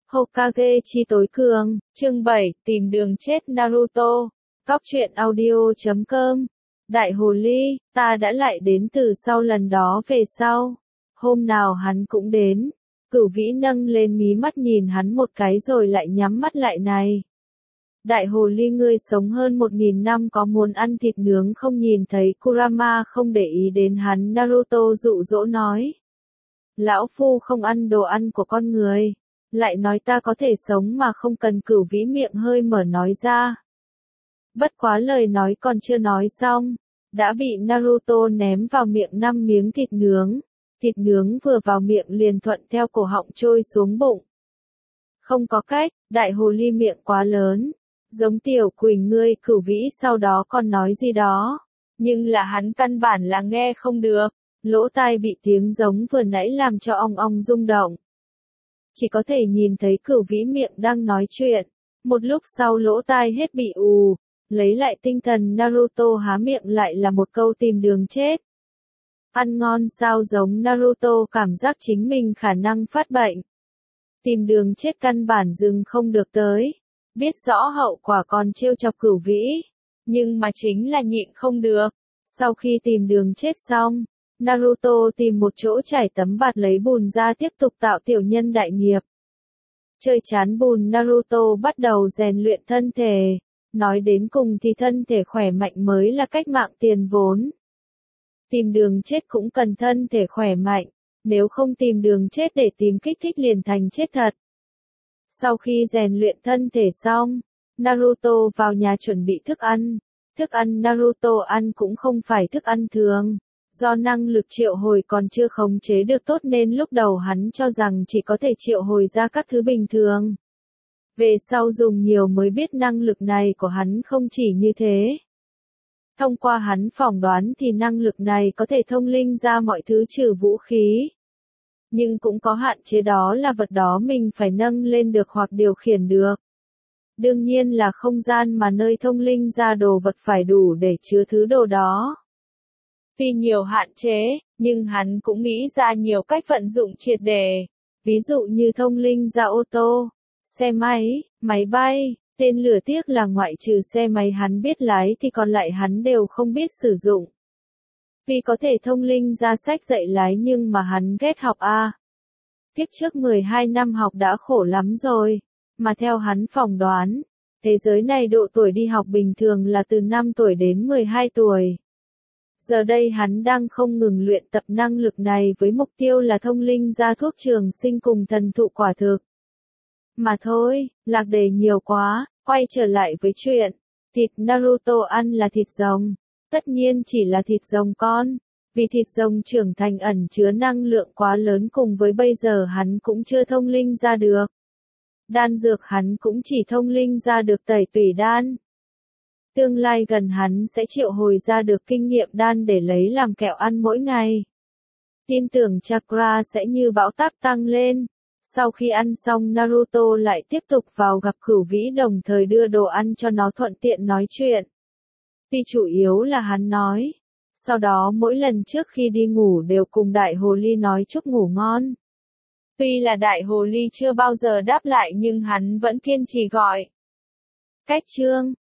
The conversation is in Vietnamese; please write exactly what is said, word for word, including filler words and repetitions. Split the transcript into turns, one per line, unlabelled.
Hokage chi tối cường, chương bảy, tìm đường chết Naruto. Góc truyện audio chấm com. Đại hồ ly, ta đã lại đến từ sau lần đó về sau. Hôm nào hắn cũng đến. Cửu vĩ nâng lên mí mắt nhìn hắn một cái rồi lại nhắm mắt lại này. Đại hồ ly ngươi sống hơn một nghìn năm có muốn ăn thịt nướng không? Nhìn thấy Kurama không để ý đến hắn, Naruto dụ dỗ nói. Lão phu không ăn đồ ăn của con người. Lại nói ta có thể sống mà không cần. Cửu vĩ miệng hơi mở nói ra. Bất quá lời nói còn chưa nói xong, đã bị Naruto ném vào miệng năm miếng thịt nướng. Thịt nướng vừa vào miệng liền thuận theo cổ họng trôi xuống bụng. Không có cách, đại hồ ly miệng quá lớn. Giống tiểu quỳnh ngươi. Cửu vĩ sau đó còn nói gì đó. Nhưng là hắn căn bản là nghe không được. Lỗ tai bị tiếng giống vừa nãy làm cho ong ong rung động. Chỉ có thể nhìn thấy cửu vĩ miệng đang nói chuyện. Một lúc sau lỗ tai hết bị ù. Lấy lại tinh thần, Naruto há miệng lại là một câu tìm đường chết. Ăn ngon sao? Giống Naruto cảm giác chính mình khả năng phát bệnh. Tìm đường chết căn bản dừng không được tới. Biết rõ hậu quả còn trêu chọc cửu vĩ. Nhưng mà chính là nhịn không được. Sau khi tìm đường chết xong, Naruto tìm một chỗ trải tấm bạt lấy bùn ra tiếp tục tạo tiểu nhân đại nghiệp. Chơi chán bùn, Naruto bắt đầu rèn luyện thân thể. Nói đến cùng thì thân thể khỏe mạnh mới là cách mạng tiền vốn. Tìm đường chết cũng cần thân thể khỏe mạnh. Nếu không tìm đường chết để tìm kích thích liền thành chết thật. Sau khi rèn luyện thân thể xong, Naruto vào nhà chuẩn bị thức ăn. Thức ăn Naruto ăn cũng không phải thức ăn thường. Do năng lực triệu hồi còn chưa khống chế được tốt nên lúc đầu hắn cho rằng chỉ có thể triệu hồi ra các thứ bình thường. Về sau dùng nhiều mới biết năng lực này của hắn không chỉ như thế. Thông qua hắn phỏng đoán thì năng lực này có thể thông linh ra mọi thứ trừ vũ khí. Nhưng cũng có hạn chế, đó là vật đó mình phải nâng lên được hoặc điều khiển được. Đương nhiên là không gian mà nơi thông linh ra đồ vật phải đủ để chứa thứ đồ đó. Tuy nhiều hạn chế, nhưng hắn cũng nghĩ ra nhiều cách vận dụng triệt để. Ví dụ như thông linh ra ô tô, xe máy, máy bay, tên lửa, tiếc là ngoại trừ xe máy hắn biết lái thì còn lại hắn đều không biết sử dụng. Vì có thể thông linh ra sách dạy lái nhưng mà hắn ghét học a. Tiếp trước mười hai năm học đã khổ lắm rồi, mà theo hắn phỏng đoán, thế giới này độ tuổi đi học bình thường là từ năm tuổi đến mười hai tuổi. Giờ đây hắn đang không ngừng luyện tập năng lực này với mục tiêu là thông linh ra thuốc trường sinh cùng thần thụ quả thực. Mà thôi, lạc đề nhiều quá, quay trở lại với chuyện. Thịt Naruto ăn là thịt rồng. Tất nhiên chỉ là thịt rồng con. Vì thịt rồng trưởng thành ẩn chứa năng lượng quá lớn, cùng với bây giờ hắn cũng chưa thông linh ra được. Đan dược hắn cũng chỉ thông linh ra được tẩy tủy đan. Tương lai gần hắn sẽ triệu hồi ra được kinh nghiệm đan để lấy làm kẹo ăn mỗi ngày. Tin tưởng chakra sẽ như bão táp tăng lên. Sau khi ăn xong, Naruto lại tiếp tục vào gặp cửu vĩ, đồng thời đưa đồ ăn cho nó thuận tiện nói chuyện. Tuy chủ yếu là hắn nói. Sau đó mỗi lần trước khi đi ngủ đều cùng đại hồ ly nói chúc ngủ ngon. Tuy là đại hồ ly chưa bao giờ đáp lại nhưng hắn vẫn kiên trì gọi. Cách chương